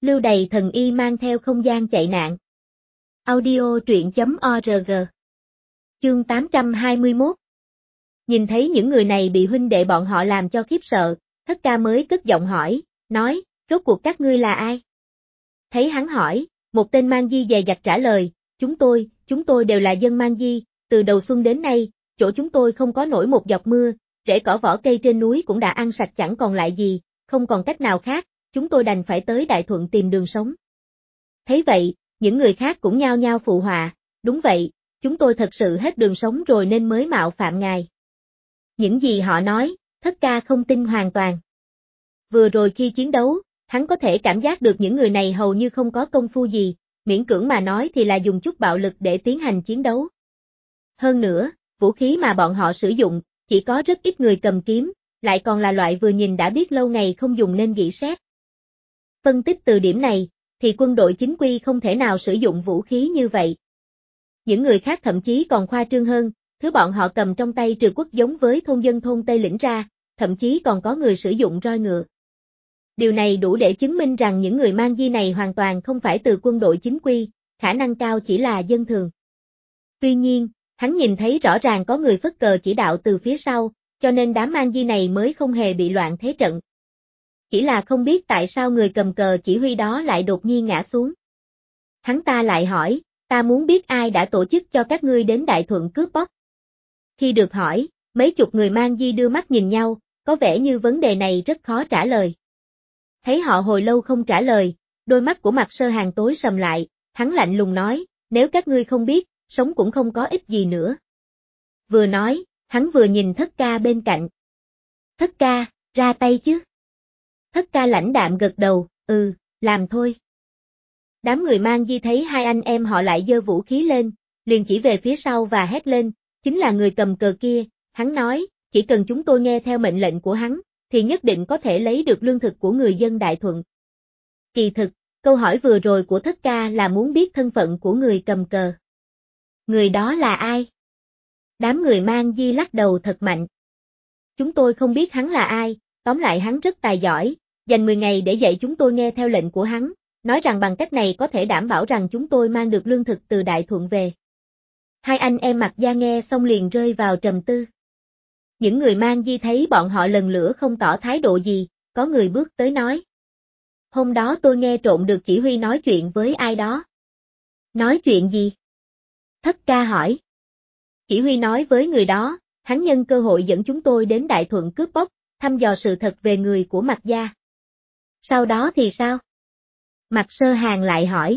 Lưu đày thần y mang theo không gian chạy nạn. Audio truyện.org. Chương 821. Nhìn thấy những người này bị huynh đệ bọn họ làm cho khiếp sợ, Thất Ca mới cất giọng hỏi, nói, rốt cuộc các ngươi là ai? Thấy hắn hỏi, một tên mang di dè dặt trả lời, chúng tôi đều là dân mang di, từ đầu xuân đến nay, chỗ chúng tôi không có nổi một giọt mưa, rễ cỏ vỏ cây trên núi cũng đã ăn sạch chẳng còn lại gì, không còn cách nào khác, chúng tôi đành phải tới Đại Thuận tìm đường sống. Thấy vậy, những người khác cũng nhao nhao phụ họa, đúng vậy, chúng tôi thật sự hết đường sống rồi nên mới mạo phạm ngài. Những gì họ nói, Thất Ca không tin hoàn toàn. Vừa rồi khi chiến đấu, hắn có thể cảm giác được những người này hầu như không có công phu gì, miễn cưỡng mà nói thì là dùng chút bạo lực để tiến hành chiến đấu. Hơn nữa, vũ khí mà bọn họ sử dụng, chỉ có rất ít người cầm kiếm, lại còn là loại vừa nhìn đã biết lâu ngày không dùng nên gỉ sét. Phân tích từ điểm này, thì quân đội chính quy không thể nào sử dụng vũ khí như vậy. Những người khác thậm chí còn khoa trương hơn, thứ bọn họ cầm trong tay trừ quốc giống với thôn dân thôn Tây Lĩnh ra, thậm chí còn có người sử dụng roi ngựa. Điều này đủ để chứng minh rằng những người mang di này hoàn toàn không phải từ quân đội chính quy, khả năng cao chỉ là dân thường. Tuy nhiên, hắn nhìn thấy rõ ràng có người phất cờ chỉ đạo từ phía sau, cho nên đám mang di này mới không hề bị loạn thế trận. Chỉ là không biết tại sao người cầm cờ chỉ huy đó lại đột nhiên ngã xuống. Hắn ta lại hỏi, ta muốn biết ai đã tổ chức cho các ngươi đến Đại Thuận cướp bóc. Khi được hỏi, mấy chục người mang di đưa mắt nhìn nhau, có vẻ như vấn đề này rất khó trả lời. Thấy họ hồi lâu không trả lời, đôi mắt của Mạc Sơ Hàng tối sầm lại, hắn lạnh lùng nói, nếu các ngươi không biết, sống cũng không có ích gì nữa. Vừa nói, hắn vừa nhìn Thất Ca bên cạnh. Thất Ca, ra tay chứ. Thất Ca lãnh đạm gật đầu, làm thôi. Đám người mang di thấy hai anh em họ lại giơ vũ khí lên, liền chỉ về phía sau và hét lên, chính là người cầm cờ kia, hắn nói, chỉ cần chúng tôi nghe theo mệnh lệnh của hắn, thì nhất định có thể lấy được lương thực của người dân Đại Thuận. Kỳ thực, câu hỏi vừa rồi của Thất Ca là muốn biết thân phận của người cầm cờ. Người đó là ai? Đám người mang di lắc đầu thật mạnh. Chúng tôi không biết hắn là ai, tóm lại hắn rất tài giỏi, dành 10 ngày để dạy chúng tôi nghe theo lệnh của hắn, nói rằng bằng cách này có thể đảm bảo rằng chúng tôi mang được lương thực từ Đại Thuận về. Hai anh em Mạc Gia nghe xong liền rơi vào trầm tư. Những người mang di thấy bọn họ lần lữa không tỏ thái độ gì, có người bước tới nói. Hôm đó tôi nghe trộm được chỉ huy nói chuyện với ai đó. Nói chuyện gì? Thất Ca hỏi. Chỉ huy nói với người đó, hắn nhân cơ hội dẫn chúng tôi đến Đại Thuận cướp bóc, thăm dò sự thật về người của Mạc Gia. Sau đó thì sao? Mạc Sơ Hàng lại hỏi.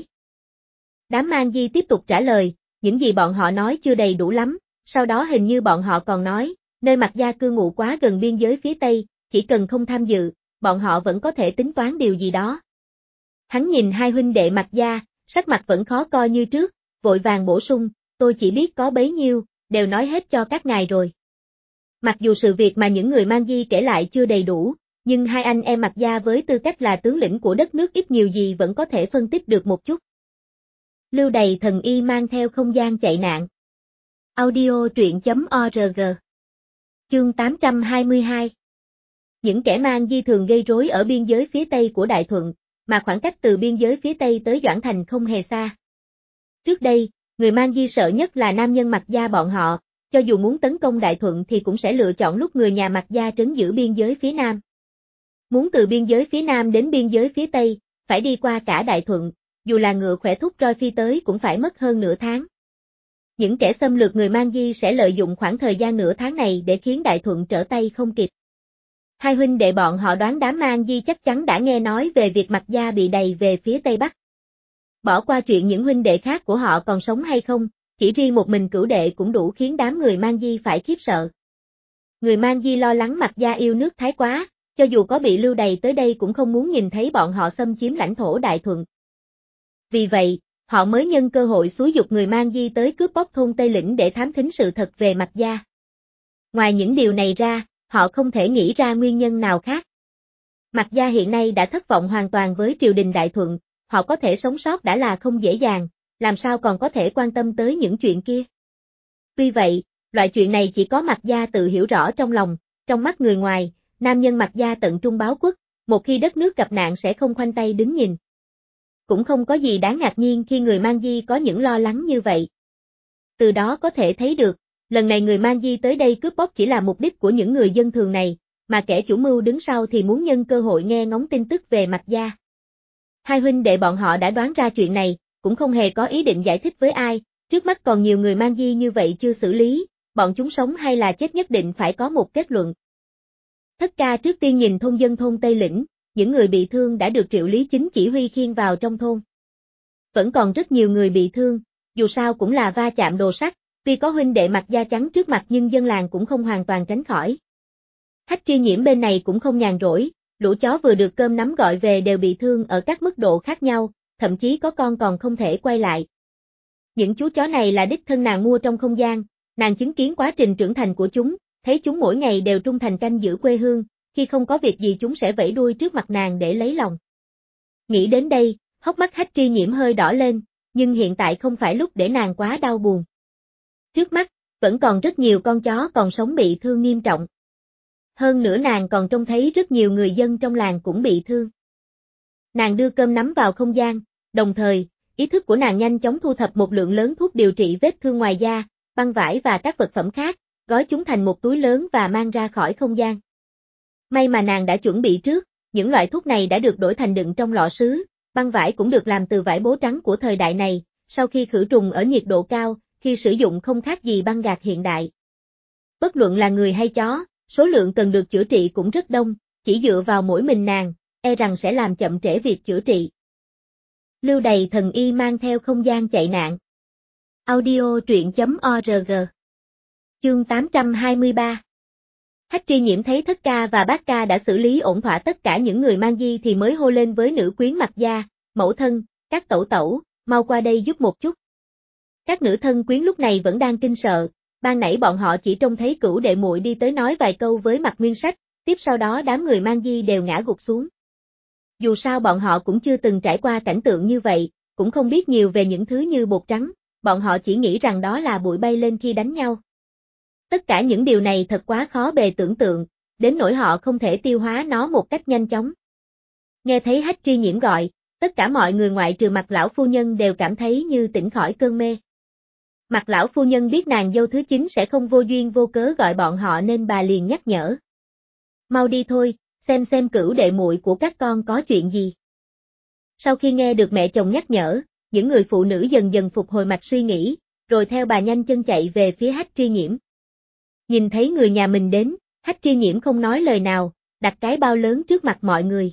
Đám mang di tiếp tục trả lời, những gì bọn họ nói chưa đầy đủ lắm, sau đó hình như bọn họ còn nói, nơi Mạc Gia cư ngụ quá gần biên giới phía Tây, chỉ cần không tham dự, bọn họ vẫn có thể tính toán điều gì đó. Hắn nhìn hai huynh đệ Mạc Gia, sắc mặt vẫn khó coi như trước, vội vàng bổ sung, tôi chỉ biết có bấy nhiêu, đều nói hết cho các ngài rồi. Mặc dù sự việc mà những người mang di kể lại chưa đầy đủ, nhưng hai anh em Mạc Gia với tư cách là tướng lĩnh của đất nước ít nhiều gì vẫn có thể phân tích được một chút. Lưu đày thần y mang theo không gian chạy nạn. Audio truyện.org. Chương 822. Những kẻ mang di thường gây rối ở biên giới phía Tây của Đại Thuận, mà khoảng cách từ biên giới phía Tây tới Doãn Thành không hề xa. Trước đây, người mang di sợ nhất là nam nhân Mạc Gia bọn họ, cho dù muốn tấn công Đại Thuận thì cũng sẽ lựa chọn lúc người nhà Mạc Gia trấn giữ biên giới phía Nam. Muốn từ biên giới phía Nam đến biên giới phía Tây, phải đi qua cả Đại Thuận, dù là ngựa khỏe thúc roi phi tới cũng phải mất hơn nửa tháng. Những kẻ xâm lược người mang di sẽ lợi dụng khoảng thời gian nửa tháng này để khiến Đại Thuận trở tay không kịp. Hai huynh đệ bọn họ đoán đám mang di chắc chắn đã nghe nói về việc Mạc Gia bị đày về phía Tây Bắc. Bỏ qua chuyện những huynh đệ khác của họ còn sống hay không, chỉ riêng một mình Cửu đệ cũng đủ khiến đám người mang di phải khiếp sợ. Người mang di lo lắng Mạc Gia yêu nước thái quá, cho dù có bị lưu đày tới đây cũng không muốn nhìn thấy bọn họ xâm chiếm lãnh thổ Đại Thuận. Vì vậy, họ mới nhân cơ hội xúi giục người mang di tới cướp bóc thôn Tây Lĩnh để thám thính sự thật về Mạc Gia. Ngoài những điều này ra, họ không thể nghĩ ra nguyên nhân nào khác. Mạc Gia hiện nay đã thất vọng hoàn toàn với triều đình Đại Thuận, họ có thể sống sót đã là không dễ dàng, làm sao còn có thể quan tâm tới những chuyện kia. Tuy vậy, loại chuyện này chỉ có Mạc Gia tự hiểu rõ trong lòng, trong mắt người ngoài, nam nhân Mạc Gia tận trung báo quốc, một khi đất nước gặp nạn sẽ không khoanh tay đứng nhìn. Cũng không có gì đáng ngạc nhiên khi người mang di có những lo lắng như vậy. Từ đó có thể thấy được, lần này người mang di tới đây cướp bóc chỉ là mục đích của những người dân thường này, mà kẻ chủ mưu đứng sau thì muốn nhân cơ hội nghe ngóng tin tức về Mạc gia. Hai huynh đệ bọn họ đã đoán ra chuyện này, cũng không hề có ý định giải thích với ai, trước mắt còn nhiều người mang di như vậy chưa xử lý, bọn chúng sống hay là chết nhất định phải có một kết luận. Thất ca trước tiên nhìn thôn dân thôn Tây Lĩnh, những người bị thương đã được Triệu Lý Chính chỉ huy khiêng vào trong thôn. Vẫn còn rất nhiều người bị thương, dù sao cũng là va chạm đồ sắt, tuy có huynh đệ mặc da trắng trước mặt nhưng dân làng cũng không hoàn toàn tránh khỏi. Hách Tri Nhiễm bên này cũng không nhàn rỗi, lũ chó vừa được cơm nắm gọi về đều bị thương ở các mức độ khác nhau, thậm chí có con còn không thể quay lại. Những chú chó này là đích thân nàng mua trong không gian, nàng chứng kiến quá trình trưởng thành của chúng, thấy chúng mỗi ngày đều trung thành canh giữ quê hương, khi không có việc gì chúng sẽ vẫy đuôi trước mặt nàng để lấy lòng. Nghĩ đến đây, hốc mắt Hách Tri Nhiễm hơi đỏ lên, nhưng hiện tại không phải lúc để nàng quá đau buồn. Trước mắt, vẫn còn rất nhiều con chó còn sống bị thương nghiêm trọng. Hơn nữa nàng còn trông thấy rất nhiều người dân trong làng cũng bị thương. Nàng đưa cơm nắm vào không gian, đồng thời, ý thức của nàng nhanh chóng thu thập một lượng lớn thuốc điều trị vết thương ngoài da, băng vải và các vật phẩm khác, gói chúng thành một túi lớn và mang ra khỏi không gian. May mà nàng đã chuẩn bị trước, những loại thuốc này đã được đổi thành đựng trong lọ sứ, băng vải cũng được làm từ vải bố trắng của thời đại này, sau khi khử trùng ở nhiệt độ cao, khi sử dụng không khác gì băng gạc hiện đại. Bất luận là người hay chó, số lượng cần được chữa trị cũng rất đông, chỉ dựa vào mỗi mình nàng, e rằng sẽ làm chậm trễ việc chữa trị. Lưu Đày thần y mang theo không gian chạy nạn. Audio truyện.org. Chương 823. Hách Tri Nhiễm thấy Thất ca và Bát ca đã xử lý ổn thỏa tất cả những người mang di thì mới hô lên với nữ quyến Mạc gia, mẫu thân, các tẩu tẩu, mau qua đây giúp một chút. Các nữ thân quyến lúc này vẫn đang kinh sợ, ban nãy bọn họ chỉ trông thấy Cửu đệ muội đi tới nói vài câu với Mạc Nguyên Sách, tiếp sau đó đám người mang di đều ngã gục xuống. Dù sao bọn họ cũng chưa từng trải qua cảnh tượng như vậy, cũng không biết nhiều về những thứ như bột trắng, bọn họ chỉ nghĩ rằng đó là bụi bay lên khi đánh nhau. Tất cả những điều này thật quá khó bề tưởng tượng, đến nỗi họ không thể tiêu hóa nó một cách nhanh chóng. Nghe thấy Hách Tri Nhiễm gọi, tất cả mọi người ngoại trừ Mạc lão phu nhân đều cảm thấy như tỉnh khỏi cơn mê. Mạc lão phu nhân biết nàng dâu thứ 9 sẽ không vô duyên vô cớ gọi bọn họ nên bà liền nhắc nhở. Mau đi thôi, xem Cửu đệ muội của các con có chuyện gì. Sau khi nghe được mẹ chồng nhắc nhở, những người phụ nữ dần dần phục hồi mạch suy nghĩ, rồi theo bà nhanh chân chạy về phía Hách Tri Nhiễm. Nhìn thấy người nhà mình đến, Hách Tri Nhiễm không nói lời nào, đặt cái bao lớn trước mặt mọi người.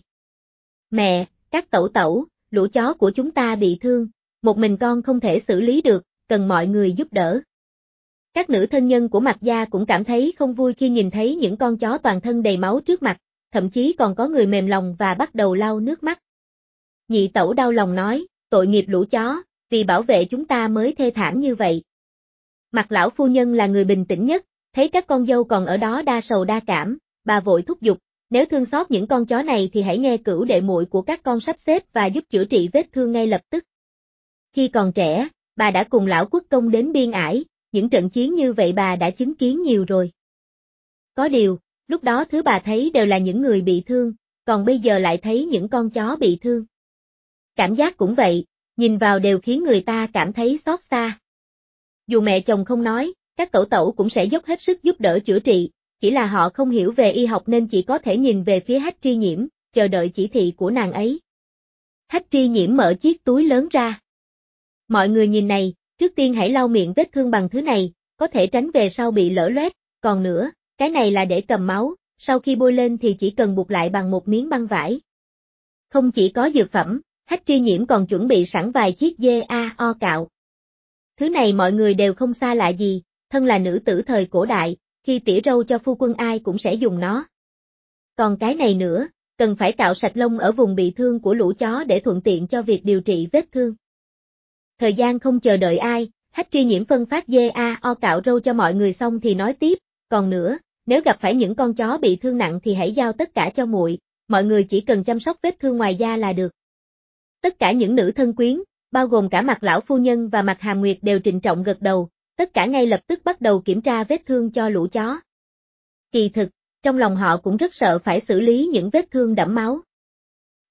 Mẹ, các tẩu tẩu, lũ chó của chúng ta bị thương, một mình con không thể xử lý được, cần mọi người giúp đỡ. Các nữ thân nhân của Mạc gia cũng cảm thấy không vui khi nhìn thấy những con chó toàn thân đầy máu trước mặt, thậm chí còn có người mềm lòng và bắt đầu lau nước mắt. Nhị tẩu đau lòng nói, tội nghiệp lũ chó, vì bảo vệ chúng ta mới thê thảm như vậy. Mạc lão phu nhân là người bình tĩnh nhất, thấy các con dâu còn ở đó đa sầu đa cảm, bà vội thúc giục, nếu thương xót những con chó này thì hãy nghe Cửu đệ muội của các con sắp xếp và giúp chữa trị vết thương ngay lập tức. Khi còn trẻ, bà đã cùng lão quốc công đến biên ải, những trận chiến như vậy bà đã chứng kiến nhiều rồi. Có điều, lúc đó thứ bà thấy đều là những người bị thương, còn bây giờ lại thấy những con chó bị thương. Cảm giác cũng vậy, nhìn vào đều khiến người ta cảm thấy xót xa. Dù mẹ chồng không nói, các tẩu tẩu cũng sẽ dốc hết sức giúp đỡ chữa trị, chỉ là họ không hiểu về y học nên chỉ có thể nhìn về phía Hách Tri Nhiễm, chờ đợi chỉ thị của nàng ấy. Hách Tri Nhiễm mở chiếc túi lớn ra. Mọi người nhìn này, trước tiên hãy lau miệng vết thương bằng thứ này, có thể tránh về sau bị lở loét, còn nữa, cái này là để cầm máu, sau khi bôi lên thì chỉ cần buộc lại bằng một miếng băng vải. Không chỉ có dược phẩm, Hách Tri Nhiễm còn chuẩn bị sẵn vài chiếc dao cạo. Thứ này mọi người đều không xa lạ gì, thân là nữ tử thời cổ đại, khi tỉa râu cho phu quân ai cũng sẽ dùng nó. Còn cái này nữa, cần phải cạo sạch lông ở vùng bị thương của lũ chó để thuận tiện cho việc điều trị vết thương. Thời gian không chờ đợi ai, Hách Tri Nhiễm phân phát dao cạo râu cho mọi người xong thì nói tiếp, còn nữa, nếu gặp phải những con chó bị thương nặng thì hãy giao tất cả cho muội, mọi người chỉ cần chăm sóc vết thương ngoài da là được. Tất cả những nữ thân quyến, bao gồm cả Mạc lão phu nhân và Mạc Hàm Nguyệt đều trịnh trọng gật đầu, tất cả ngay lập tức bắt đầu kiểm tra vết thương cho lũ chó. Kỳ thực, trong lòng họ cũng rất sợ phải xử lý những vết thương đẫm máu.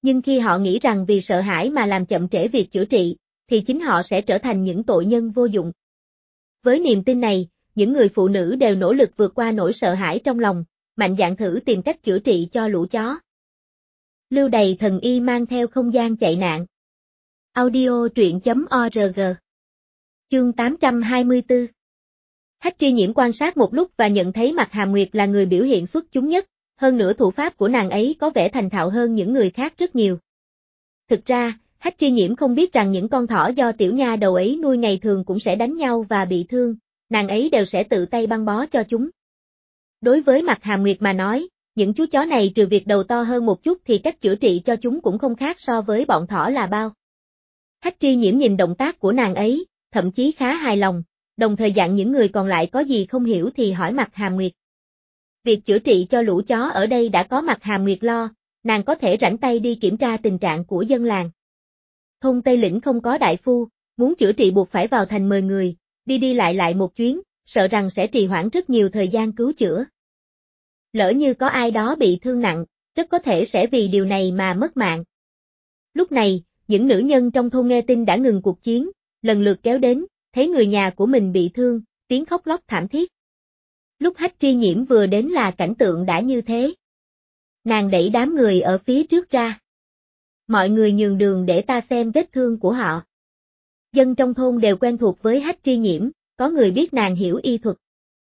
Nhưng khi họ nghĩ rằng vì sợ hãi mà làm chậm trễ việc chữa trị, thì chính họ sẽ trở thành những tội nhân vô dụng. Với niềm tin này, những người phụ nữ đều nỗ lực vượt qua nỗi sợ hãi trong lòng, mạnh dạn thử tìm cách chữa trị cho lũ chó. Lưu đày thần y mang theo không gian chạy nạn. Audio truyện.org. Chương 824. Hách Tri Nhiễm quan sát một lúc và nhận thấy mặt Hàm Nguyệt là người biểu hiện xuất chúng nhất, hơn nữa thủ pháp của nàng ấy có vẻ thành thạo hơn những người khác rất nhiều. Thực ra, Hách Tri Nhiễm không biết rằng những con thỏ do tiểu nha đầu ấy nuôi ngày thường cũng sẽ đánh nhau và bị thương, nàng ấy đều sẽ tự tay băng bó cho chúng. Đối với mặt Hàm Nguyệt mà nói, những chú chó này trừ việc đầu to hơn một chút thì cách chữa trị cho chúng cũng không khác so với bọn thỏ là bao. Hách Tri Nhiễm nhìn động tác của nàng ấy, thậm chí khá hài lòng, đồng thời dặn những người còn lại có gì không hiểu thì hỏi mặt Hàm Nguyệt. Việc chữa trị cho lũ chó ở đây đã có mặt Hàm Nguyệt lo, nàng có thể rảnh tay đi kiểm tra tình trạng của dân làng. Thôn Tây Lĩnh không có đại phu, muốn chữa trị buộc phải vào thành mời người, đi đi lại một chuyến, sợ rằng sẽ trì hoãn rất nhiều thời gian cứu chữa. Lỡ như có ai đó bị thương nặng, rất có thể sẽ vì điều này mà mất mạng. Lúc này, những nữ nhân trong thôn nghe tin đã ngừng cuộc chiến, lần lượt kéo đến, thấy người nhà của mình bị thương, tiếng khóc lóc thảm thiết. Lúc Hách Tri Nhiễm vừa đến là cảnh tượng đã như thế. Nàng đẩy đám người ở phía trước ra. Mọi người nhường đường để ta xem vết thương của họ. Dân trong thôn đều quen thuộc với Hách Tri Nhiễm, có người biết nàng hiểu y thuật.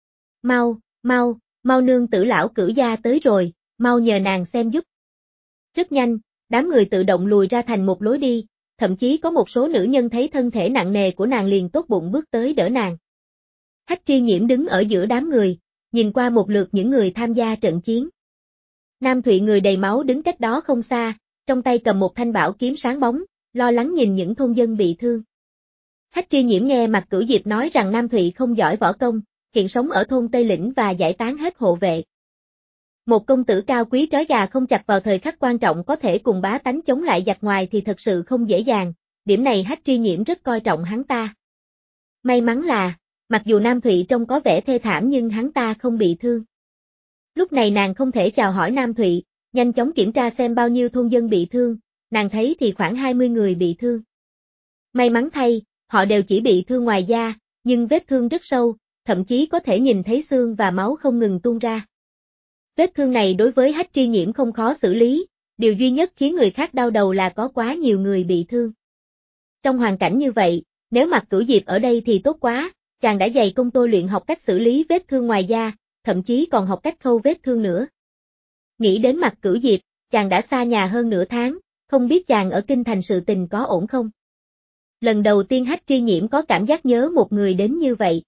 Mau nương tử lão cử gia tới rồi, mau nhờ nàng xem giúp. Rất nhanh, đám người tự động lùi ra thành một lối đi, thậm chí có một số nữ nhân thấy thân thể nặng nề của nàng liền tốt bụng bước tới đỡ nàng. Hách Tri Nhiễm đứng ở giữa đám người, nhìn qua một lượt những người tham gia trận chiến. Nam Thụy người đầy máu đứng cách đó không xa, trong tay cầm một thanh bảo kiếm sáng bóng, lo lắng nhìn những thôn dân bị thương. Hách Tri Nhiễm nghe Mạc Cửu Diệp nói rằng Nam Thụy không giỏi võ công, hiện sống ở thôn Tây Lĩnh và giải tán hết hộ vệ. Một công tử cao quý trói gà không chặt vào thời khắc quan trọng có thể cùng bá tánh chống lại giặc ngoài thì thật sự không dễ dàng, điểm này Hách Tri Nhiễm rất coi trọng hắn ta. May mắn là, mặc dù Nam Thụy trông có vẻ thê thảm nhưng hắn ta không bị thương. Lúc này nàng không thể chào hỏi Nam Thụy, nhanh chóng kiểm tra xem bao nhiêu thôn dân bị thương, nàng thấy thì khoảng 20 người bị thương. May mắn thay, họ đều chỉ bị thương ngoài da, nhưng vết thương rất sâu, thậm chí có thể nhìn thấy xương và máu không ngừng tuôn ra. Vết thương này đối với Hách Tri Nhiễm không khó xử lý, điều duy nhất khiến người khác đau đầu là có quá nhiều người bị thương. Trong hoàn cảnh như vậy, nếu Mạc Cửu Diệp ở đây thì tốt quá, chàng đã dày công tôi luyện học cách xử lý vết thương ngoài da, thậm chí còn học cách khâu vết thương nữa. Nghĩ đến Mạc Cửu Diệp, chàng đã xa nhà hơn nửa tháng, không biết chàng ở kinh thành sự tình có ổn không? Lần đầu tiên Hách Tri Nhiễm có cảm giác nhớ một người đến như vậy.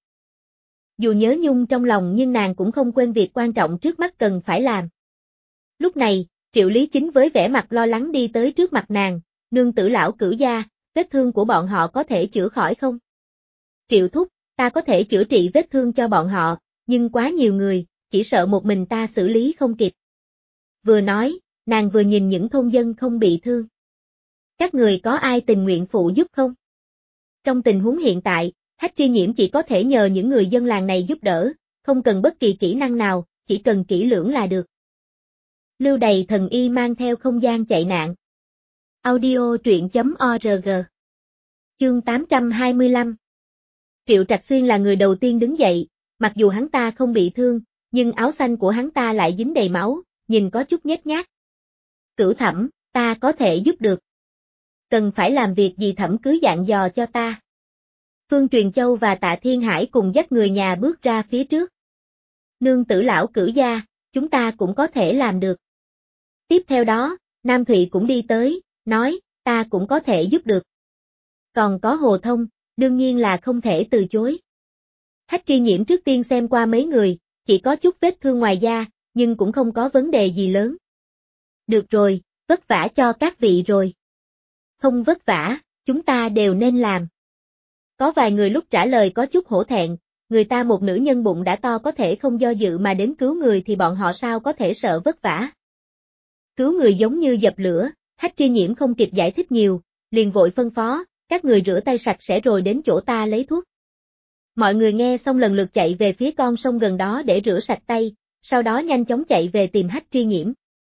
Dù nhớ nhung trong lòng nhưng nàng cũng không quên việc quan trọng trước mắt cần phải làm. Lúc này, Triệu Lý Chính với vẻ mặt lo lắng đi tới trước mặt nàng, nương tử lão cửu gia, vết thương của bọn họ có thể chữa khỏi không? Triệu thúc, ta có thể chữa trị vết thương cho bọn họ, nhưng quá nhiều người, chỉ sợ một mình ta xử lý không kịp. Vừa nói, nàng vừa nhìn những thôn dân không bị thương. Các người có ai tình nguyện phụ giúp không? Trong tình huống hiện tại, Hách Tri Nhiễm chỉ có thể nhờ những người dân làng này giúp đỡ, không cần bất kỳ kỹ năng nào, chỉ cần kỹ lưỡng là được. Lưu đày thần y mang theo không gian chạy nạn. Audio truyện.org. Chương 825. Triệu Trạch Xuyên là người đầu tiên đứng dậy, mặc dù hắn ta không bị thương, nhưng áo xanh của hắn ta lại dính đầy máu, nhìn có chút nhếch nhác. Cửu Thẩm, ta có thể giúp được. Cần phải làm việc gì Thẩm cứ dặn dò cho ta. Phương Truyền Châu và Tạ Thiên Hải cùng dắt người nhà bước ra phía trước. Nương tử lão cửu gia, chúng ta cũng có thể làm được. Tiếp theo đó, Nam Thụy cũng đi tới, nói, ta cũng có thể giúp được. Còn có Hồ Thông, đương nhiên là không thể từ chối. Hách Tri Nhiễm trước tiên xem qua mấy người, chỉ có chút vết thương ngoài da, nhưng cũng không có vấn đề gì lớn. Được rồi, vất vả cho các vị rồi. Không vất vả, chúng ta đều nên làm. Có vài người lúc trả lời có chút hổ thẹn, người ta một nữ nhân bụng đã to có thể không do dự mà đến cứu người thì bọn họ sao có thể sợ vất vả. Cứu người giống như dập lửa, Hách Tri Nhiễm không kịp giải thích nhiều, liền vội phân phó, các người rửa tay sạch sẽ rồi đến chỗ ta lấy thuốc. Mọi người nghe xong lần lượt chạy về phía con sông gần đó để rửa sạch tay, sau đó nhanh chóng chạy về tìm Hách Tri Nhiễm.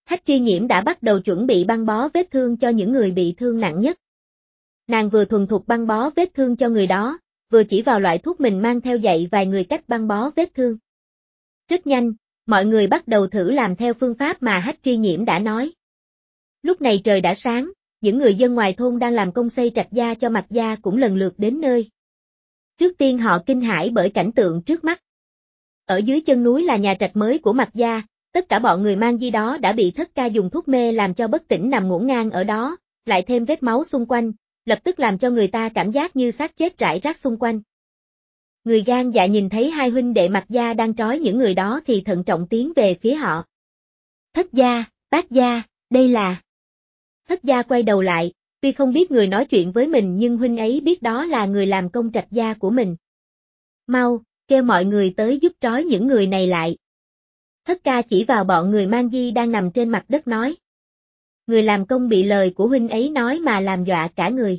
Hách Tri Nhiễm đã bắt đầu chuẩn bị băng bó vết thương cho những người bị thương nặng nhất. Nàng vừa thuần thục băng bó vết thương cho người đó, vừa chỉ vào loại thuốc mình mang theo dạy vài người cách băng bó vết thương. Rất nhanh, mọi người bắt đầu thử làm theo phương pháp mà Hách Tri Nhiễm đã nói. Lúc này trời đã sáng, những người dân ngoài thôn đang làm công xây trạch gia cho Mạc gia cũng lần lượt đến nơi. Trước tiên họ kinh hãi bởi cảnh tượng trước mắt. Ở dưới chân núi là nhà trạch mới của Mạc gia, tất cả bọn người mang di đó đã bị Thất Ca dùng thuốc mê làm cho bất tỉnh nằm ngổn ngang ở đó, lại thêm vết máu xung quanh, lập tức làm cho người ta cảm giác như xác chết rải rác xung quanh. Người gan dạ nhìn thấy hai huynh đệ Mạc gia đang trói những người đó thì thận trọng tiến về phía họ. Thất gia, Bát gia, đây là... Thất gia quay đầu lại, tuy không biết người nói chuyện với mình nhưng huynh ấy biết đó là người làm công trạch gia của mình. Mau, kêu mọi người tới giúp trói những người này lại. Thất Ca chỉ vào bọn người mang di đang nằm trên mặt đất nói. Người làm công bị lời của huynh ấy nói mà làm dọa cả người.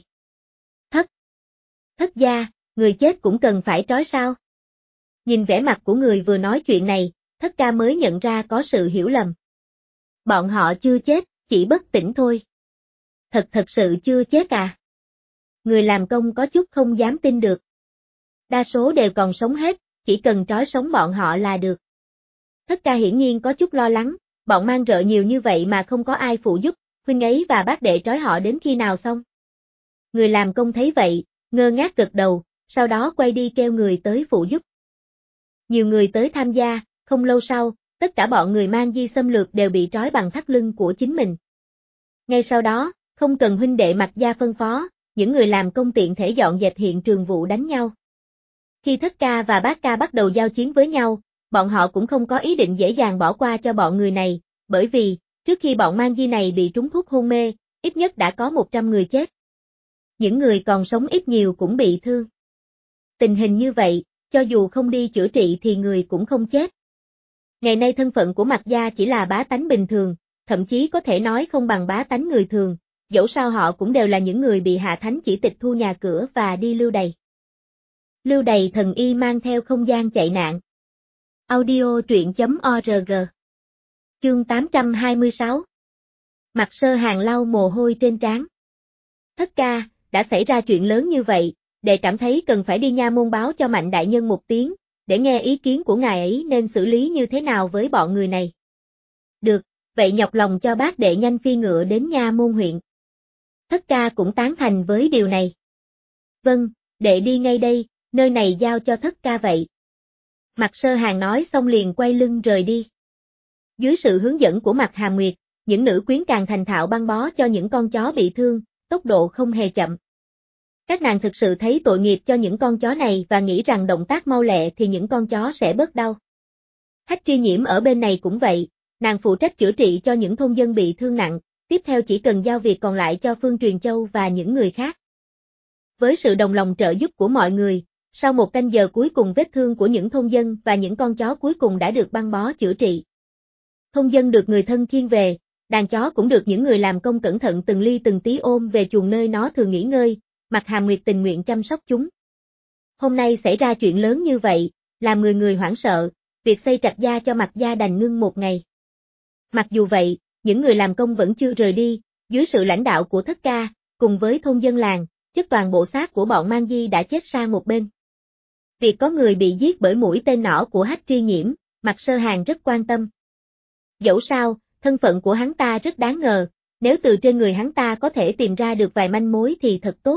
Thất gia, người chết cũng cần phải trói sao? Nhìn vẻ mặt của người vừa nói chuyện này, Thất Ca mới nhận ra có sự hiểu lầm. Bọn họ chưa chết, chỉ bất tỉnh thôi. Thật sự chưa chết à? Người làm công có chút không dám tin được. Đa số đều còn sống hết, chỉ cần trói sống bọn họ là được. Thất Ca hiển nhiên có chút lo lắng, bọn mang rợ nhiều như vậy mà không có ai phụ giúp, huynh ấy và bác đệ trói họ đến khi nào xong? Người làm công thấy vậy, ngơ ngác gật đầu, sau đó quay đi kêu người tới phụ giúp. Nhiều người tới tham gia, không lâu sau, tất cả bọn người mang di xâm lược đều bị trói bằng thắt lưng của chính mình. Ngay sau đó, không cần huynh đệ Mạc gia phân phó, những người làm công tiện thể dọn dẹp hiện trường vụ đánh nhau. Khi Thất Ca và Bát Ca bắt đầu giao chiến với nhau, bọn họ cũng không có ý định dễ dàng bỏ qua cho bọn người này, bởi vì, trước khi bọn mang di này bị trúng thuốc hôn mê, ít nhất đã có 100 người chết. Những người còn sống ít nhiều cũng bị thương. Tình hình như vậy, cho dù không đi chữa trị thì người cũng không chết. Ngày nay thân phận của Mạc gia chỉ là bá tánh bình thường, thậm chí có thể nói không bằng bá tánh người thường, dẫu sao họ cũng đều là những người bị hạ thánh chỉ tịch thu nhà cửa và đi lưu đày. Lưu đày thần y mang theo không gian chạy nạn. Audio truyện.org. Chương 826. Mạc Sơ Hàng lau mồ hôi trên trán. Thất Ca, đã xảy ra chuyện lớn như vậy, đệ cảm thấy cần phải đi nha môn báo cho Mạnh đại nhân một tiếng, để nghe ý kiến của ngài ấy nên xử lý như thế nào với bọn người này. Được, vậy nhọc lòng cho bác đệ nhanh phi ngựa đến nha môn huyện. Thất Ca cũng tán thành với điều này. Vâng, đệ đi ngay đây, nơi này giao cho Thất Ca vậy. Mạc Sơ Hàng nói xong liền quay lưng rời đi. Dưới sự hướng dẫn của Mạc Hàm Nguyệt, những nữ quyến càng thành thạo băng bó cho những con chó bị thương, tốc độ không hề chậm. Các nàng thực sự thấy tội nghiệp cho những con chó này và nghĩ rằng động tác mau lẹ thì những con chó sẽ bớt đau. Hách Tri Nhiễm ở bên này cũng vậy, nàng phụ trách chữa trị cho những thôn dân bị thương nặng, tiếp theo chỉ cần giao việc còn lại cho Phương Truyền Châu và những người khác. Với sự đồng lòng trợ giúp của mọi người, sau một canh giờ cuối cùng vết thương của những thôn dân và những con chó cuối cùng đã được băng bó chữa trị. Thôn dân được người thân khiêng về, đàn chó cũng được những người làm công cẩn thận từng ly từng tí ôm về chuồng nơi nó thường nghỉ ngơi, Mạc Hàm Nguyệt tình nguyện chăm sóc chúng. Hôm nay xảy ra chuyện lớn như vậy, làm người người hoảng sợ, việc xây trạch gia cho Mạc gia đành ngưng một ngày. Mặc dù vậy, những người làm công vẫn chưa rời đi, dưới sự lãnh đạo của Thất Ca, cùng với thôn dân làng, chất toàn bộ xác của bọn mang di đã chết sang một bên. Việc có người bị giết bởi mũi tên nỏ của Hách Tri Nhiễm, Mạc Sơ Hàng rất quan tâm. Dẫu sao, thân phận của hắn ta rất đáng ngờ, nếu từ trên người hắn ta có thể tìm ra được vài manh mối thì thật tốt.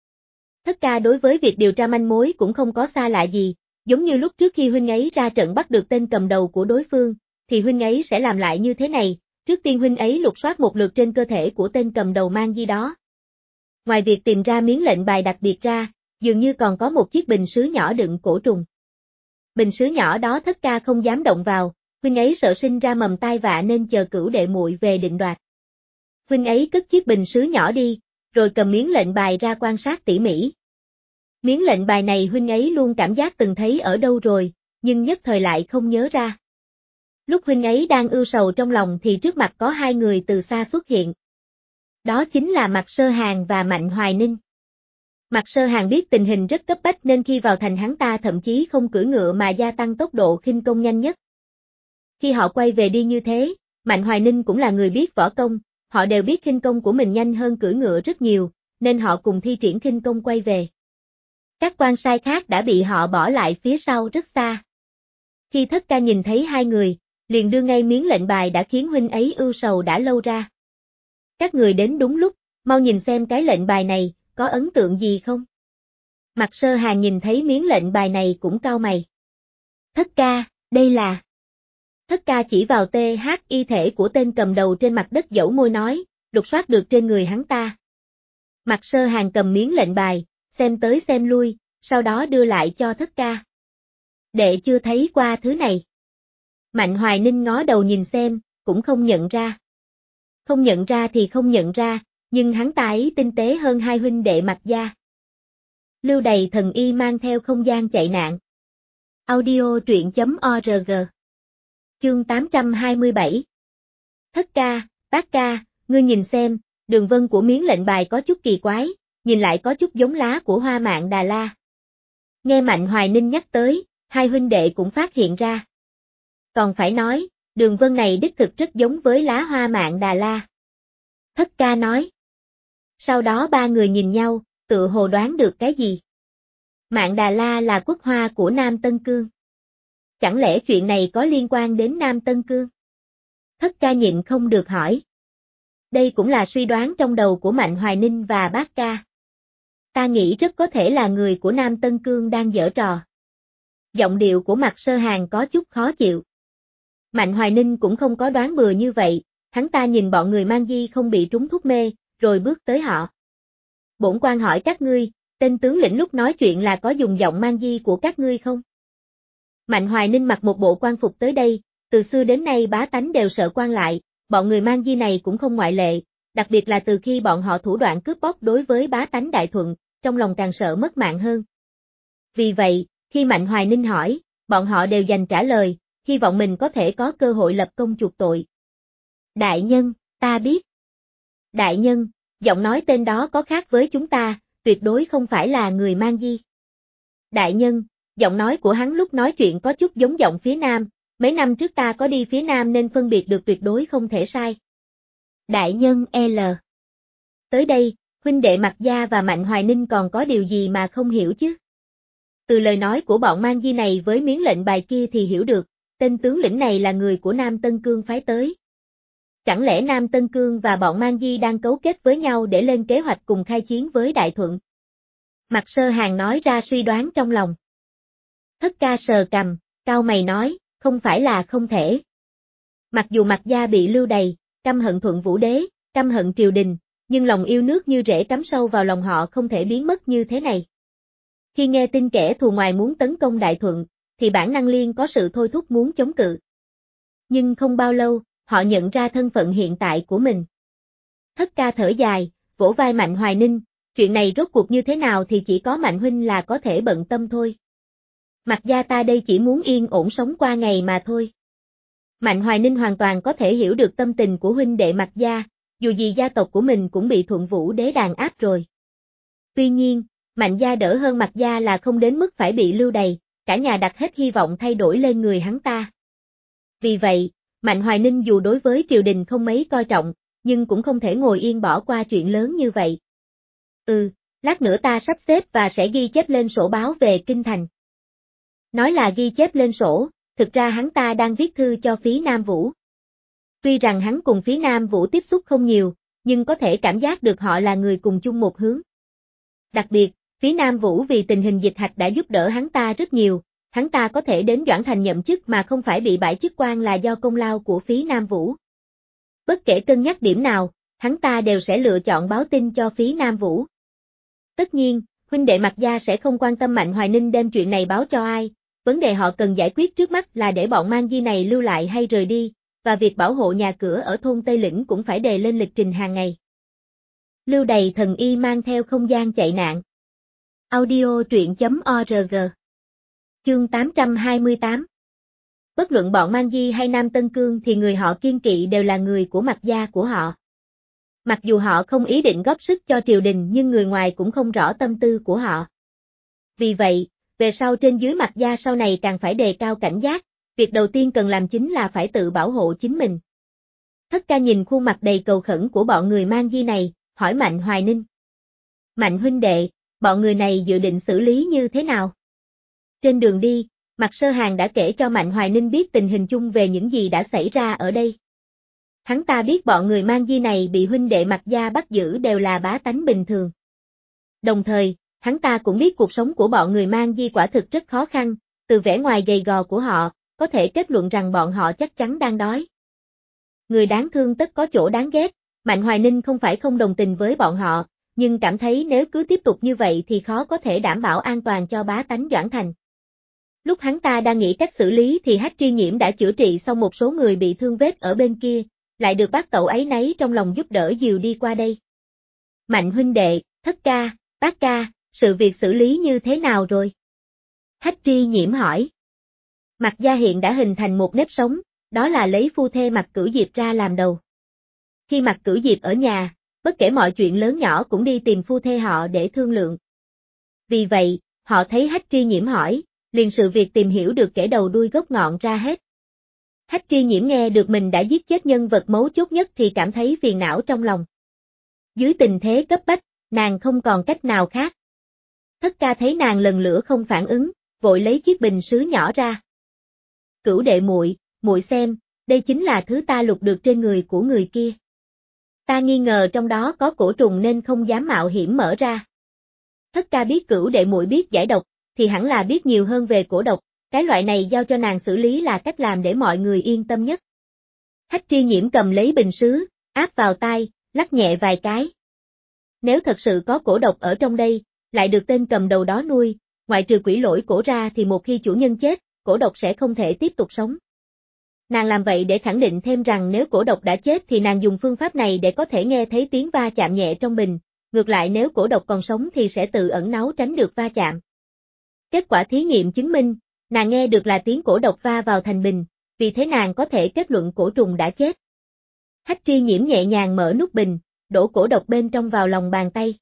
Thất Ca đối với việc điều tra manh mối cũng không có xa lạ gì, giống như lúc trước khi huynh ấy ra trận bắt được tên cầm đầu của đối phương, thì huynh ấy sẽ làm lại như thế này, trước tiên huynh ấy lục soát một lượt trên cơ thể của tên cầm đầu mang di đó. Ngoài việc tìm ra miếng lệnh bài đặc biệt ra, dường như còn có một chiếc bình sứ nhỏ đựng cổ trùng. Bình sứ nhỏ đó Thất Ca không dám động vào, huynh ấy sợ sinh ra mầm tai vạ nên chờ cửu đệ muội về định đoạt. Huynh ấy cất chiếc bình sứ nhỏ đi, rồi cầm miếng lệnh bài ra quan sát tỉ mỉ. Miếng lệnh bài này huynh ấy luôn cảm giác từng thấy ở đâu rồi, nhưng nhất thời lại không nhớ ra. Lúc huynh ấy đang ưu sầu trong lòng thì trước mặt có hai người từ xa xuất hiện. Đó chính là Mạc Sơ Hàng và Mạnh Hoài Ninh. Mạc Sơ Hàng biết tình hình rất cấp bách nên khi vào thành hắn ta thậm chí không cưỡi ngựa mà gia tăng tốc độ khinh công nhanh nhất. Khi họ quay về đi như thế, Mạnh Hoài Ninh cũng là người biết võ công, họ đều biết khinh công của mình nhanh hơn cưỡi ngựa rất nhiều, nên họ cùng thi triển khinh công quay về. Các quan sai khác đã bị họ bỏ lại phía sau rất xa. Khi Thất Ca nhìn thấy hai người, liền đưa ngay miếng lệnh bài đã khiến huynh ấy ưu sầu đã lâu ra. Các người đến đúng lúc, mau nhìn xem cái lệnh bài này, có ấn tượng gì không? Mạc Sơ Hàng nhìn thấy miếng lệnh bài này cũng cau mày. Thất Ca, đây là... Thất Ca chỉ vào y thể của tên cầm đầu trên mặt đất dẫu môi nói, lục soát được trên người hắn ta. Mạc Sơ Hàng cầm miếng lệnh bài, xem tới xem lui, sau đó đưa lại cho Thất Ca. Đệ chưa thấy qua thứ này. Mạnh Hoài Ninh ngó đầu nhìn xem, cũng không nhận ra. Không nhận ra thì không nhận ra, nhưng hắn ta ấy tinh tế hơn hai huynh đệ Mạc gia. Lưu Đày thần y mang theo không gian chạy nạn. Audio truyện.org. Chương 827. Thất Ca, Bát Ca, ngươi nhìn xem, đường vân của miếng lệnh bài có chút kỳ quái, nhìn lại có chút giống lá của hoa mạn Đà La. Nghe Mạnh Hoài Ninh nhắc tới, hai huynh đệ cũng phát hiện ra. Còn phải nói, đường vân này đích thực rất giống với lá hoa mạn Đà La. Thất Ca nói. Sau đó ba người nhìn nhau, tự hồ đoán được cái gì. Mạn Đà La là quốc hoa của Nam Tân Cương. Chẳng lẽ chuyện này có liên quan đến Nam Tân Cương? Thất Ca nhịn không được hỏi. Đây cũng là suy đoán trong đầu của Mạnh Hoài Ninh và Bát Ca. Ta nghĩ rất có thể là người của Nam Tân Cương đang giở trò. Giọng điệu của Mạc Sơ Hàng có chút khó chịu. Mạnh Hoài Ninh cũng không có đoán bừa như vậy, hắn ta nhìn bọn người mang di không bị trúng thuốc mê, rồi bước tới họ. Bổn quan hỏi các ngươi, tên tướng lĩnh lúc nói chuyện là có dùng giọng mang di của các ngươi không? Mạnh Hoài Ninh mặc một bộ quan phục tới đây, từ xưa đến nay bá tánh đều sợ quan lại, bọn người mang di này cũng không ngoại lệ, đặc biệt là từ khi bọn họ thủ đoạn cướp bóc đối với bá tánh Đại Thuận, trong lòng càng sợ mất mạng hơn. Vì vậy, khi Mạnh Hoài Ninh hỏi, bọn họ đều dành trả lời, hy vọng mình có thể có cơ hội lập công chuộc tội. Đại nhân, ta biết. Đại nhân, giọng nói tên đó có khác với chúng ta, tuyệt đối không phải là người mang di. Đại nhân, giọng nói của hắn lúc nói chuyện có chút giống giọng phía Nam, mấy năm trước ta có đi phía Nam nên phân biệt được tuyệt đối không thể sai. Đại nhân L. Tới đây, huynh đệ Mạc Gia và Mạnh Hoài Ninh còn có điều gì mà không hiểu chứ? Từ lời nói của bọn mang di này với miếng lệnh bài kia thì hiểu được, tên tướng lĩnh này là người của Nam Tân Cương phái tới. Chẳng lẽ Nam Tân Cương và bọn mang di đang cấu kết với nhau để lên kế hoạch cùng khai chiến với Đại Thuận? Mạc Sơ Hàng nói ra suy đoán trong lòng. Thất Ca sờ cằm, cau mày nói, không phải là không thể. Mặc dù Mạc Gia bị lưu đày, căm hận Thuận Vũ Đế, căm hận triều đình, nhưng lòng yêu nước như rễ cắm sâu vào lòng họ không thể biến mất như thế này. Khi nghe tin kẻ thù ngoài muốn tấn công Đại Thuận, thì bản năng liền có sự thôi thúc muốn chống cự. Nhưng không bao lâu, họ nhận ra thân phận hiện tại của mình. Thất Ca thở dài, vỗ vai Mạnh Hoài Ninh, chuyện này rốt cuộc như thế nào thì chỉ có Mạnh huynh là có thể bận tâm thôi. Mạc Gia ta đây chỉ muốn yên ổn sống qua ngày mà thôi. Mạnh Hoài Ninh hoàn toàn có thể hiểu được tâm tình của huynh đệ Mạc Gia, dù gì gia tộc của mình cũng bị Thuận Vũ Đế đàn áp rồi. Tuy nhiên, Mạnh Gia đỡ hơn Mạc Gia là không đến mức phải bị lưu đày, cả nhà đặt hết hy vọng thay đổi lên người hắn ta. Vì vậy, Mạnh Hoài Ninh dù đối với triều đình không mấy coi trọng, nhưng cũng không thể ngồi yên bỏ qua chuyện lớn như vậy. Lát nữa ta sắp xếp và sẽ ghi chép lên sổ báo về kinh thành. Nói là ghi chép lên sổ, thực ra hắn ta đang viết thư cho Phí Nam Vũ. Tuy rằng hắn cùng Phí Nam Vũ tiếp xúc không nhiều, nhưng có thể cảm giác được họ là người cùng chung một hướng. Đặc biệt, Phí Nam Vũ vì tình hình dịch hạch đã giúp đỡ hắn ta rất nhiều, hắn ta có thể đến Doãn Thành nhậm chức mà không phải bị bãi chức quan là do công lao của Phí Nam Vũ. Bất kể cân nhắc điểm nào, hắn ta đều sẽ lựa chọn báo tin cho Phí Nam Vũ. Tất nhiên, huynh đệ Mạc Gia sẽ không quan tâm Mạnh Hoài Ninh đem chuyện này báo cho ai, vấn đề họ cần giải quyết trước mắt là để bọn mang di này lưu lại hay rời đi, và việc bảo hộ nhà cửa ở thôn Tây Lĩnh cũng phải đề lên lịch trình hàng ngày. Lưu Đày thần y mang theo không gian chạy nạn. Audio truyện.org. Chương 828. Bất luận bọn mang di hay Nam Tân Cương thì người họ kiên kỵ đều là người của Mạc Gia của họ. Mặc dù họ không ý định góp sức cho triều đình nhưng người ngoài cũng không rõ tâm tư của họ. Vì vậy, về sau trên dưới Mạc Gia sau này càng phải đề cao cảnh giác, việc đầu tiên cần làm chính là phải tự bảo hộ chính mình. Thất ca nhìn khuôn mặt đầy cầu khẩn của bọn người mang di này, hỏi Mạnh Hoài Ninh. Mạnh huynh đệ, bọn người này dự định xử lý như thế nào? Trên đường đi, Mạc Sơ Hàng đã kể cho Mạnh Hoài Ninh biết tình hình chung về những gì đã xảy ra ở đây. Hắn ta biết bọn người mang di này bị huynh đệ Mạc gia bắt giữ đều là bá tánh bình thường. Đồng thời, hắn ta cũng biết cuộc sống của bọn người mang di quả thực rất khó khăn, từ vẻ ngoài gầy gò của họ, có thể kết luận rằng bọn họ chắc chắn đang đói. Người đáng thương tất có chỗ đáng ghét, Mạnh Hoài Ninh không phải không đồng tình với bọn họ, nhưng cảm thấy nếu cứ tiếp tục như vậy thì khó có thể đảm bảo an toàn cho bá tánh Doãn Thành. Lúc hắn ta đang nghĩ cách xử lý thì Hách Tri Nhiễm đã chữa trị xong một số người bị thương vết ở bên kia, lại được bác cậu áy náy trong lòng giúp đỡ dìu đi qua đây. Mạnh huynh đệ, Thất ca, bác ca, sự việc xử lý như thế nào rồi? Hách Tri Nhiễm hỏi. Mạc gia hiện đã hình thành một nếp sống, đó là lấy phu thê Mạc Cửu Diệp ra làm đầu. Khi Mạc Cửu Diệp ở nhà, bất kể mọi chuyện lớn nhỏ cũng đi tìm phu thê họ để thương lượng. Vì vậy, họ thấy Hách Tri Nhiễm hỏi, liền sự việc tìm hiểu được kẻ đầu đuôi gốc ngọn ra hết. Hách Tri Nhiễm nghe được mình đã giết chết nhân vật mấu chốt nhất thì cảm thấy phiền não trong lòng. Dưới tình thế cấp bách, nàng không còn cách nào khác. Thất ca thấy nàng lần lữa không phản ứng, vội lấy chiếc bình sứ nhỏ ra. Cửu đệ muội, muội xem, đây chính là thứ ta lục được trên người của người kia. Ta nghi ngờ trong đó có cổ trùng nên không dám mạo hiểm mở ra. Thất ca biết cửu đệ muội biết giải độc, thì hẳn là biết nhiều hơn về cổ độc, cái loại này giao cho nàng xử lý là cách làm để mọi người yên tâm nhất. Hách Tri Nhiễm cầm lấy bình sứ, áp vào tai, lắc nhẹ vài cái. Nếu thật sự có cổ độc ở trong đây, lại được tên cầm đầu đó nuôi, ngoại trừ quỷ lỗi cổ ra thì một khi chủ nhân chết, cổ độc sẽ không thể tiếp tục sống. Nàng làm vậy để khẳng định thêm rằng nếu cổ độc đã chết thì nàng dùng phương pháp này để có thể nghe thấy tiếng va chạm nhẹ trong bình, ngược lại nếu cổ độc còn sống thì sẽ tự ẩn náu tránh được va chạm. Kết quả thí nghiệm chứng minh, nàng nghe được là tiếng cổ độc va vào thành bình, vì thế nàng có thể kết luận cổ trùng đã chết. Hách Tri Nhiễm nhẹ nhàng mở nút bình, đổ cổ độc bên trong vào lòng bàn tay.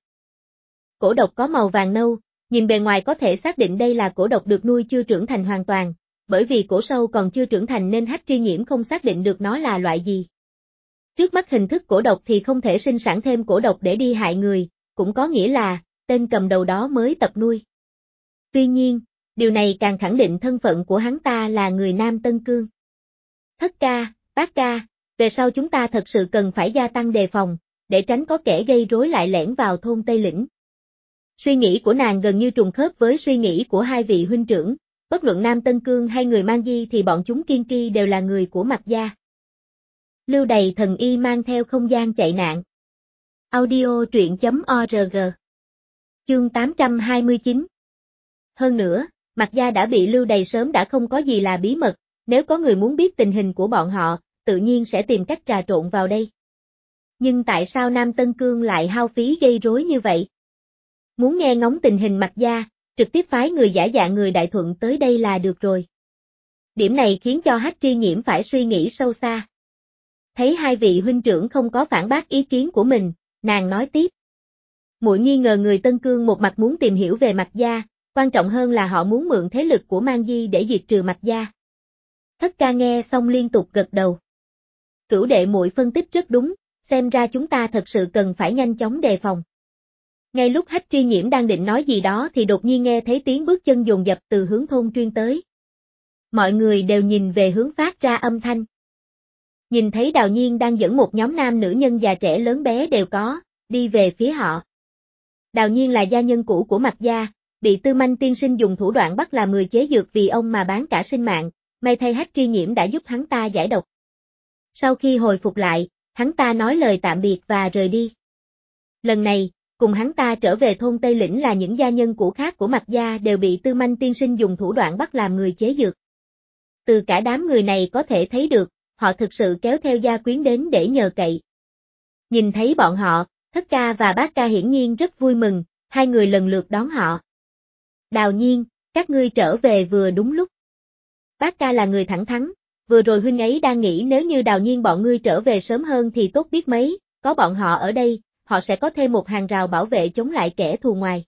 Cổ độc có màu vàng nâu, nhìn bề ngoài có thể xác định đây là cổ độc được nuôi chưa trưởng thành hoàn toàn, bởi vì cổ sâu còn chưa trưởng thành nên Hách Tri Nhiễm không xác định được nó là loại gì. Trước mắt hình thức cổ độc thì không thể sinh sản thêm cổ độc để đi hại người, cũng có nghĩa là, tên cầm đầu đó mới tập nuôi. Tuy nhiên, điều này càng khẳng định thân phận của hắn ta là người Nam Tân Cương. Thất ca, bác ca, về sau chúng ta thật sự cần phải gia tăng đề phòng, để tránh có kẻ gây rối lại lẻn vào thôn Tây Lĩnh. Suy nghĩ của nàng gần như trùng khớp với suy nghĩ của hai vị huynh trưởng, bất luận Nam Tân Cương hay người Mang Di thì bọn chúng kiên kỳ đều là người của Mạc gia. Lưu Đày thần y mang theo không gian chạy nạn. Audio truyện.org. Chương 829. Hơn nữa, Mạc gia đã bị Lưu Đày sớm đã không có gì là bí mật, nếu có người muốn biết tình hình của bọn họ, tự nhiên sẽ tìm cách trà trộn vào đây. Nhưng tại sao Nam Tân Cương lại hao phí gây rối như vậy? Muốn nghe ngóng tình hình Mạc gia, trực tiếp phái người giả dạng người Đại Thuận tới đây là được rồi. Điểm này khiến cho Hách Tri Nhiễm phải suy nghĩ sâu xa. Thấy hai vị huynh trưởng không có phản bác ý kiến của mình, nàng nói tiếp. Muội nghi ngờ người Tân Cương một mặt muốn tìm hiểu về Mạc gia, quan trọng hơn là họ muốn mượn thế lực của Mang Di để diệt trừ Mạc gia. Thất ca nghe xong liên tục gật đầu. Cửu đệ muội phân tích rất đúng, xem ra chúng ta thật sự cần phải nhanh chóng đề phòng. Ngay lúc Hách Tri Nhiễm đang định nói gì đó thì đột nhiên nghe thấy tiếng bước chân dồn dập từ hướng thôn truyền tới. Mọi người đều nhìn về hướng phát ra âm thanh. Nhìn thấy Đào Nhiên đang dẫn một nhóm nam nữ nhân già trẻ lớn bé đều có, đi về phía họ. Đào Nhiên là gia nhân cũ của Mạc gia, bị Tư Manh tiên sinh dùng thủ đoạn bắt làm người chế dược vì ông mà bán cả sinh mạng, may thay Hách Tri Nhiễm đã giúp hắn ta giải độc. Sau khi hồi phục lại, hắn ta nói lời tạm biệt và rời đi. Lần này, cùng hắn ta trở về thôn Tây Lĩnh là những gia nhân cũ khác của Mạc gia đều bị Tư Manh tiên sinh dùng thủ đoạn bắt làm người chế dược. Từ cả đám người này có thể thấy được, họ thực sự kéo theo gia quyến đến để nhờ cậy. Nhìn thấy bọn họ, Thất ca và bác ca hiển nhiên rất vui mừng, hai người lần lượt đón họ. Đào Nhiên, các ngươi trở về vừa đúng lúc. Bác ca là người thẳng thắn, vừa rồi huynh ấy đang nghĩ nếu như Đào Nhiên bọn ngươi trở về sớm hơn thì tốt biết mấy, có bọn họ ở đây, họ sẽ có thêm một hàng rào bảo vệ chống lại kẻ thù ngoài.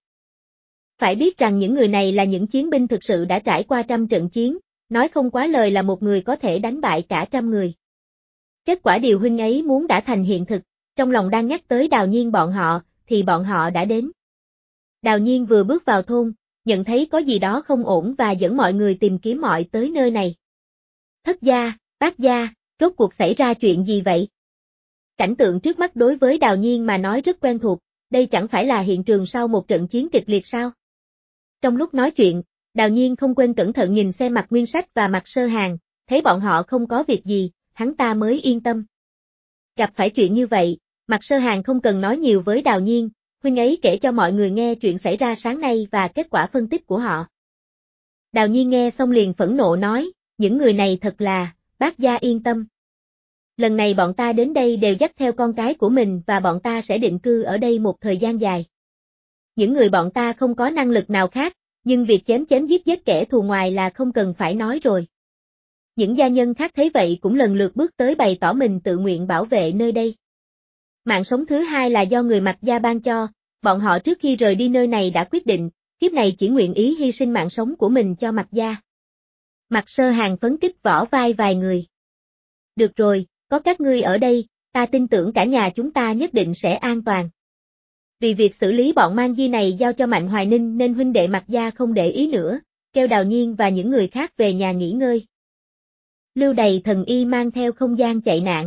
Phải biết rằng những người này là những chiến binh thực sự đã trải qua trăm trận chiến, nói không quá lời là một người có thể đánh bại cả trăm người. Kết quả điều huynh ấy muốn đã thành hiện thực, trong lòng đang nhắc tới Đào Nhiên bọn họ, thì bọn họ đã đến. Đào Nhiên vừa bước vào thôn, nhận thấy có gì đó không ổn và dẫn mọi người tìm kiếm mọi tới nơi này. Thất gia, bát gia, rốt cuộc xảy ra chuyện gì vậy? Cảnh tượng trước mắt đối với Đào Nhiên mà nói rất quen thuộc, đây chẳng phải là hiện trường sau một trận chiến kịch liệt sao? Trong lúc nói chuyện, Đào Nhiên không quên cẩn thận nhìn xem mặt Nguyên Sách và mặt Sơ Hàn, thấy bọn họ không có việc gì, hắn ta mới yên tâm. Gặp phải chuyện như vậy, mặt Sơ Hàn không cần nói nhiều với Đào Nhiên, huynh ấy kể cho mọi người nghe chuyện xảy ra sáng nay và kết quả phân tích của họ. Đào Nhiên nghe xong liền phẫn nộ nói, những người này thật là, bác gia yên tâm. Lần này bọn ta đến đây đều dắt theo con cái của mình và bọn ta sẽ định cư ở đây một thời gian dài. Những người bọn ta không có năng lực nào khác, nhưng việc chém chém giết giết kẻ thù ngoài là không cần phải nói rồi. Những gia nhân khác thấy vậy cũng lần lượt bước tới bày tỏ mình tự nguyện bảo vệ nơi đây. Mạng sống thứ hai là do người Mạc gia ban cho, bọn họ trước khi rời đi nơi này đã quyết định, kiếp này chỉ nguyện ý hy sinh mạng sống của mình cho Mạc gia. Mạc Sơ Hàn phấn kích võ vai vài người. Được rồi, có các ngươi ở đây, ta tin tưởng cả nhà chúng ta nhất định sẽ an toàn. Vì việc xử lý bọn mang di này giao cho Mạnh Hoài Ninh nên huynh đệ Mạc gia không để ý nữa, kêu Đào Nhiên và những người khác về nhà nghỉ ngơi. Lưu Đày thần y mang theo không gian chạy nạn.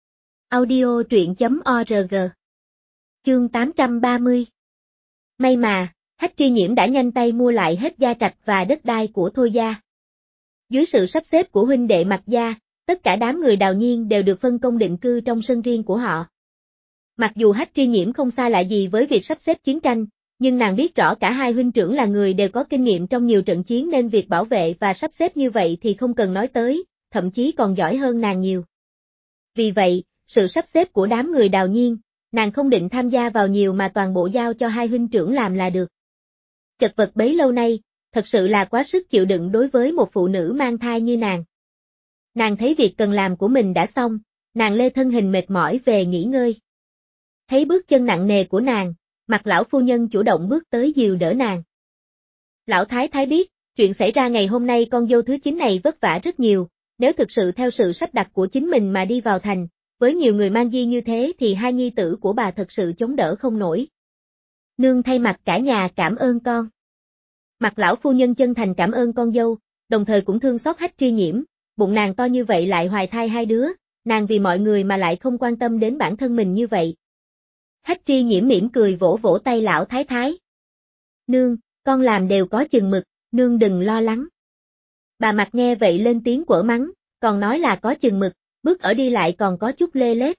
Audio truyện.org. Chương 830. May mà, Hách Tri Nhiễm đã nhanh tay mua lại hết gia trạch và đất đai của Thôi gia. Dưới sự sắp xếp của huynh đệ Mạc gia, tất cả đám người Đào Nhiên đều được phân công định cư trong sân riêng của họ. Mặc dù Hách Tri Nhiễm không xa lạ gì với việc sắp xếp chiến tranh, nhưng nàng biết rõ cả hai huynh trưởng là người đều có kinh nghiệm trong nhiều trận chiến nên việc bảo vệ và sắp xếp như vậy thì không cần nói tới, thậm chí còn giỏi hơn nàng nhiều. Vì vậy, sự sắp xếp của đám người Đào Nhiên, nàng không định tham gia vào nhiều mà toàn bộ giao cho hai huynh trưởng làm là được. Chật vật bấy lâu nay, thật sự là quá sức chịu đựng đối với một phụ nữ mang thai như nàng. Nàng thấy việc cần làm của mình đã xong, nàng lê thân hình mệt mỏi về nghỉ ngơi. Thấy bước chân nặng nề của nàng, Mạc lão phu nhân chủ động bước tới dìu đỡ nàng. Lão thái thái biết, chuyện xảy ra ngày hôm nay con dâu thứ 9 này vất vả rất nhiều, nếu thực sự theo sự sắp đặt của chính mình mà đi vào thành, với nhiều người mang di như thế thì hai nhi tử của bà thật sự chống đỡ không nổi. Nương thay mặt cả nhà cảm ơn con. Mạc lão phu nhân chân thành cảm ơn con dâu, đồng thời cũng thương xót Hách Tri Nhiễm, bụng nàng to như vậy lại hoài thai hai đứa, nàng vì mọi người mà lại không quan tâm đến bản thân mình như vậy. Hách Tri Nhiễm mỉm cười vỗ vỗ tay lão thái thái. Nương, con làm đều có chừng mực, nương đừng lo lắng. Bà Mạc nghe vậy lên tiếng quở mắng, còn nói là có chừng mực, bước ở đi lại còn có chút lê lết.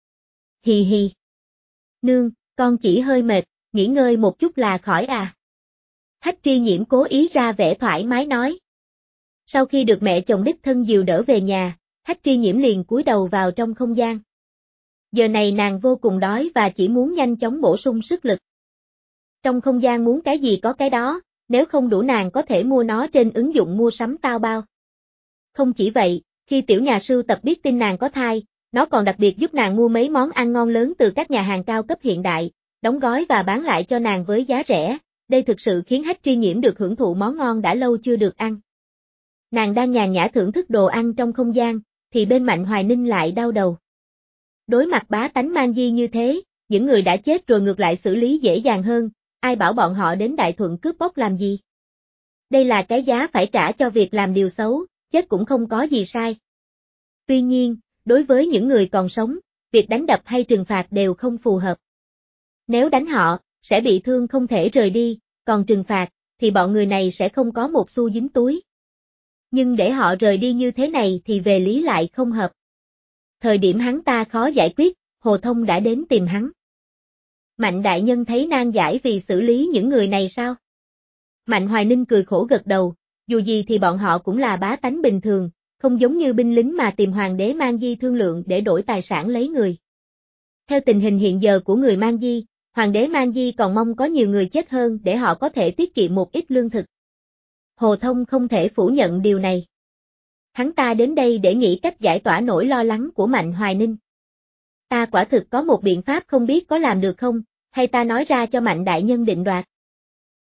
Hì hì. Nương, con chỉ hơi mệt, nghỉ ngơi một chút là khỏi à. Hách Tri Nhiễm cố ý ra vẻ thoải mái nói. Sau khi được mẹ chồng đích thân dìu đỡ về nhà, Hách Tri Nhiễm liền cúi đầu vào trong không gian. Giờ này nàng vô cùng đói và chỉ muốn nhanh chóng bổ sung sức lực. Trong không gian muốn cái gì có cái đó, nếu không đủ nàng có thể mua nó trên ứng dụng mua sắm Taobao. Không chỉ vậy, khi tiểu nhà sưu tập biết tin nàng có thai, nó còn đặc biệt giúp nàng mua mấy món ăn ngon lớn từ các nhà hàng cao cấp hiện đại, đóng gói và bán lại cho nàng với giá rẻ, đây thực sự khiến Hách Tri Nhiễm được hưởng thụ món ngon đã lâu chưa được ăn. Nàng đang nhàn nhã thưởng thức đồ ăn trong không gian, thì bên Mạnh Hoài Ninh lại đau đầu. Đối mặt bá tánh mang di như thế, những người đã chết rồi ngược lại xử lý dễ dàng hơn, ai bảo bọn họ đến Đại Thuận cướp bóc làm gì. Đây là cái giá phải trả cho việc làm điều xấu, chết cũng không có gì sai. Tuy nhiên, đối với những người còn sống, việc đánh đập hay trừng phạt đều không phù hợp. Nếu đánh họ, sẽ bị thương không thể rời đi, còn trừng phạt, thì bọn người này sẽ không có một xu dính túi. Nhưng để họ rời đi như thế này thì về lý lại không hợp. Thời điểm hắn ta khó giải quyết, Hồ Thông đã đến tìm hắn. Mạnh đại nhân thấy nan giải vì xử lý những người này sao? Mạnh Hoài Ninh cười khổ gật đầu, dù gì thì bọn họ cũng là bá tánh bình thường, không giống như binh lính mà tìm hoàng đế mang di thương lượng để đổi tài sản lấy người. Theo tình hình hiện giờ của người mang di, hoàng đế mang di còn mong có nhiều người chết hơn để họ có thể tiết kiệm một ít lương thực. Hồ Thông không thể phủ nhận điều này. Hắn ta đến đây để nghĩ cách giải tỏa nỗi lo lắng của Mạnh Hoài Ninh. Ta quả thực có một biện pháp không biết có làm được không, hay ta nói ra cho Mạnh đại nhân định đoạt.